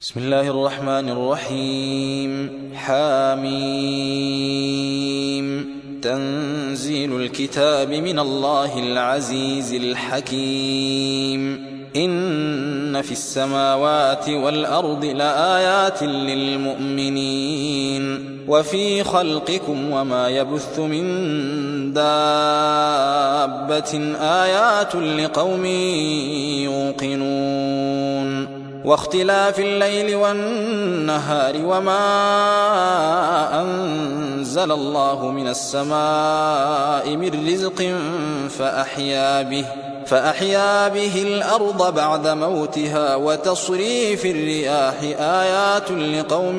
بسم الله الرحمن الرحيم. حاميم. تنزيل الكتاب من الله العزيز الحكيم. إن في السماوات والأرض لآيات للمؤمنين وفي خلقكم وما يبث من دابة آيات لقوم يوقنون واختلاف الليل والنهار وما أنزل الله من السماء من رزق فأحيا به الأرض بعد موتها وتصريف الرياح آيات لقوم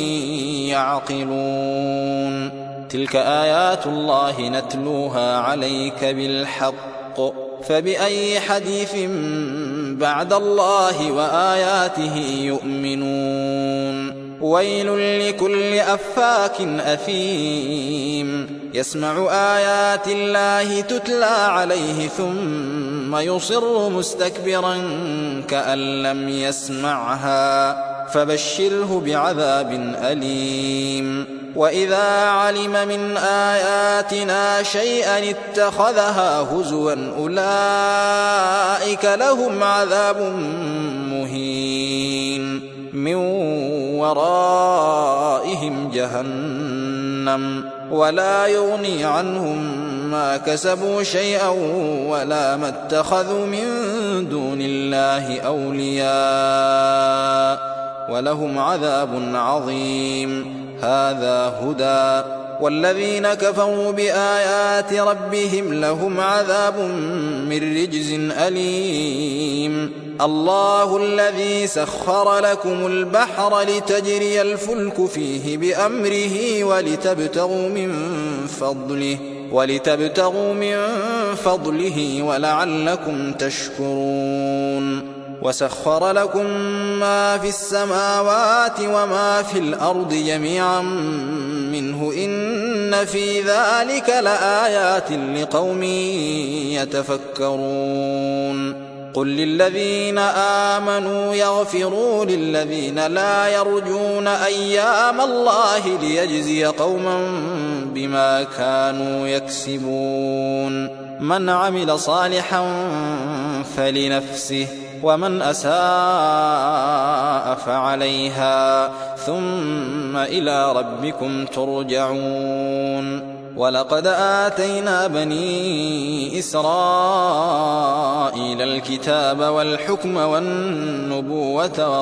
يعقلون. تلك آيات الله نتلوها عليك بالحق فبأي حديث بعد الله وآياته يؤمنون. ويل لكل أفاك أثيم يسمع آيات الله تتلى عليه ثم يصر مستكبرا كأن لم يسمعها فبشره بعذاب أليم. وإذا علم من آياتنا شيئا اتخذها هزوا أولئك لهم عذاب مهين من ورائهم جهنم ولا يغني عنهم ما كسبوا شيئا ولا ما اتخذوا من دون الله أولياء ولهم عذاب عظيم. هذا هدى والذين كفروا بآيات ربهم لهم عذاب من رجز أليم. الله الذي سخر لكم البحر لتجري الفلك فيه بأمره ولتبتغوا من فضله ولعلكم تشكرون. وسخر لكم ما في السماوات وما في الأرض جميعا منه إن في ذلك لآيات لقوم يتفكرون. قل للذين آمنوا يغفروا للذين لا يرجون أيام الله ليجزي قوما بما كانوا يكسبون. من عمل صالحا فلنفسه ومن أساء فعليها ثم إلى ربكم ترجعون. ولقد آتينا بني إسرائيل الكتاب والحكم والنبوة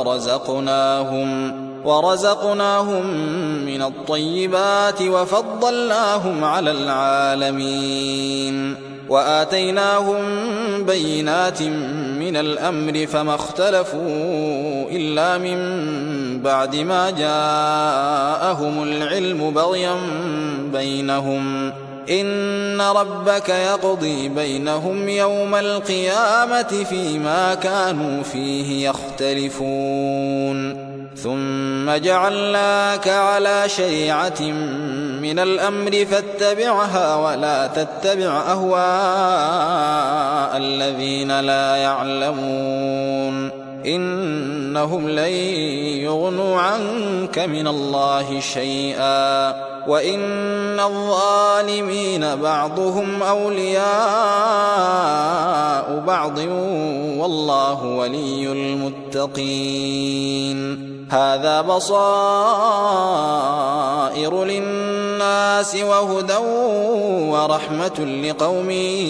ورزقناهم من الطيبات وفضلناهم على العالمين وآتيناهم بينات من الأمر فما اختلفوا إلا من بعد ما جاءهم العلم بغيا بينهم. إن ربك يقضي بينهم يوم القيامة فيما كانوا فيه يختلفون. ثم جعلناك على شريعة من الأمر فاتبعها ولا تتبع أهواء الذين لا يعلمون إنهم لن يغنوا عنك من الله شيئا وإن الظالمين بعضهم أولياء بعض والله ولي المتقين. هذا بصائر للناس وهدى ورحمة لقوم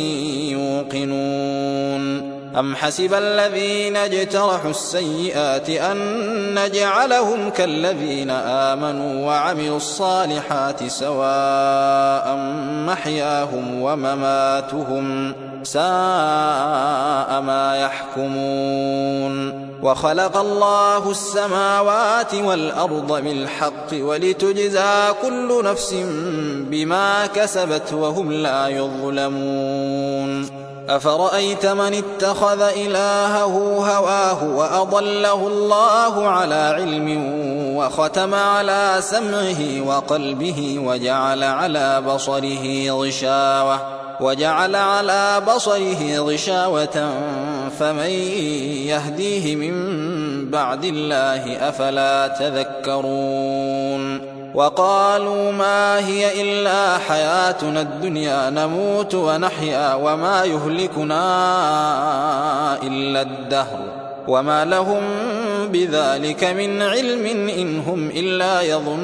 يوقنون. أم حسب الذين اجترحوا السيئات أن نجعلهم كالذين آمنوا وعملوا الصالحات سواء محياهم ومماتهم ساء ما يحكمون. وخلق الله السماوات والأرض بالحق ولتجزى كل نفس بما كسبت وهم لا يظلمون. أفرأيت من اتخذ إلهه هواه وأضله الله على علم وختم على سمعه وقلبه وجعل على بصره غشاوة وجعل على بصره غشاوة فمن يهديه من بعد الله أفلا تذكرون وقالوا ما هي إلا حياتنا الدنيا نموت ونحيا وما يهلكنا إلا الدهر وما لهم بذلك من علم إن هم إلا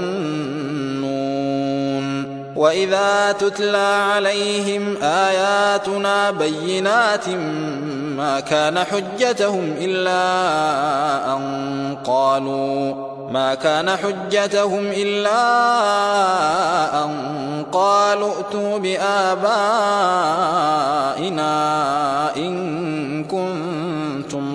يظنون وإذا تتلى عليهم آياتنا بينات ما كان حجتهم إلا أن قالوا ائتوا بآبائنا إن كنتم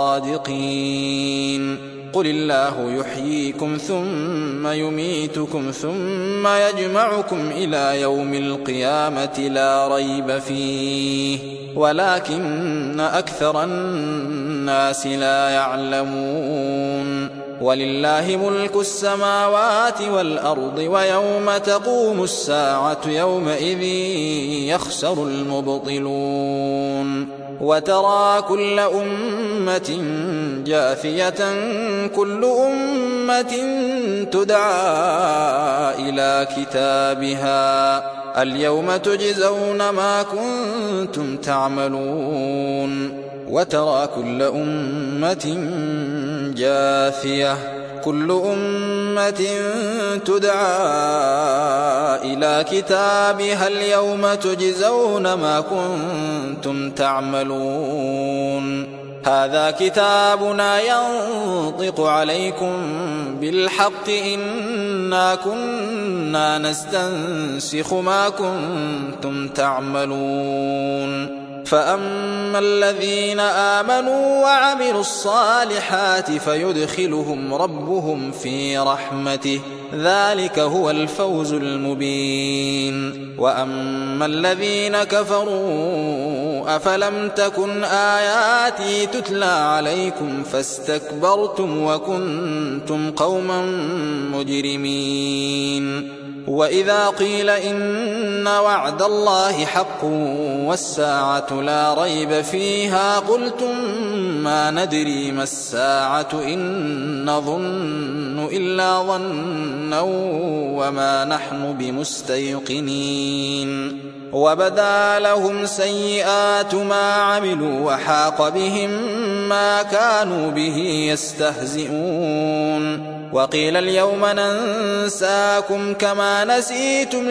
صادقين قل الله يحييكم ثم يميتكم ثم يجمعكم إلى يوم القيامة لا ريب فيه ولكن أكثر الناس لا يعلمون ولله ملك السماوات والأرض ويوم تقوم الساعة يومئذ يخسر المبطلون وترى كل أمة جاثية كل أمة تدعى إلى كتابها اليوم تجزون ما كنتم تعملون وترى كل أمة جاثية كل أمة تدعى إلى كتابها اليوم تجزون ما كنتم تعملون هذا كتابنا ينطق عليكم بالحق إنا كنا نستنسخ ما كنتم تعملون فأما الذين آمنوا وعملوا الصالحات فيدخلهم ربهم في رحمته ذلك هو الفوز المبين وأما الذين كفروا أفلم تكن آياتي تتلى عليكم فاستكبرتم وكنتم قوما مجرمين وإذا قيل إن وعد الله حق والساعة لا ريب فيها قلتم ما ندري ما الساعة إن نظن إلا ظنا وما نحن بمستيقنين وبدا لهم سيئات ما عملوا وحاق بهم ما كانوا به يستهزئون وقيل اليوم ننساكم كما نسيتم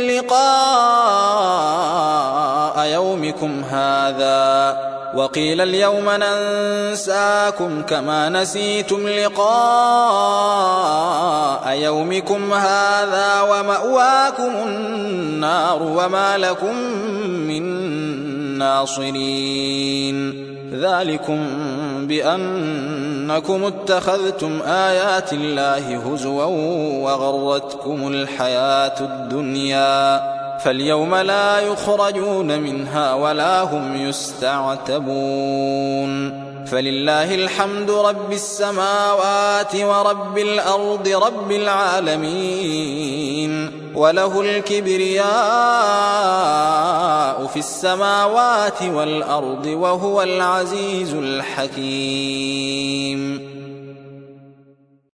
لقاء يومكم هذا ومأواكم النار وما لكم من ناصرين ذلكم بأنكم اتخذتم آيات الله هزوا وغرتكم الحياة الدنيا فاليوم لا يخرجون منها ولا هم يستعتبون فلله الحمد رب السماوات ورب الأرض رب العالمين وله الكبرياء في السماوات والأرض وهو العزيز الحكيم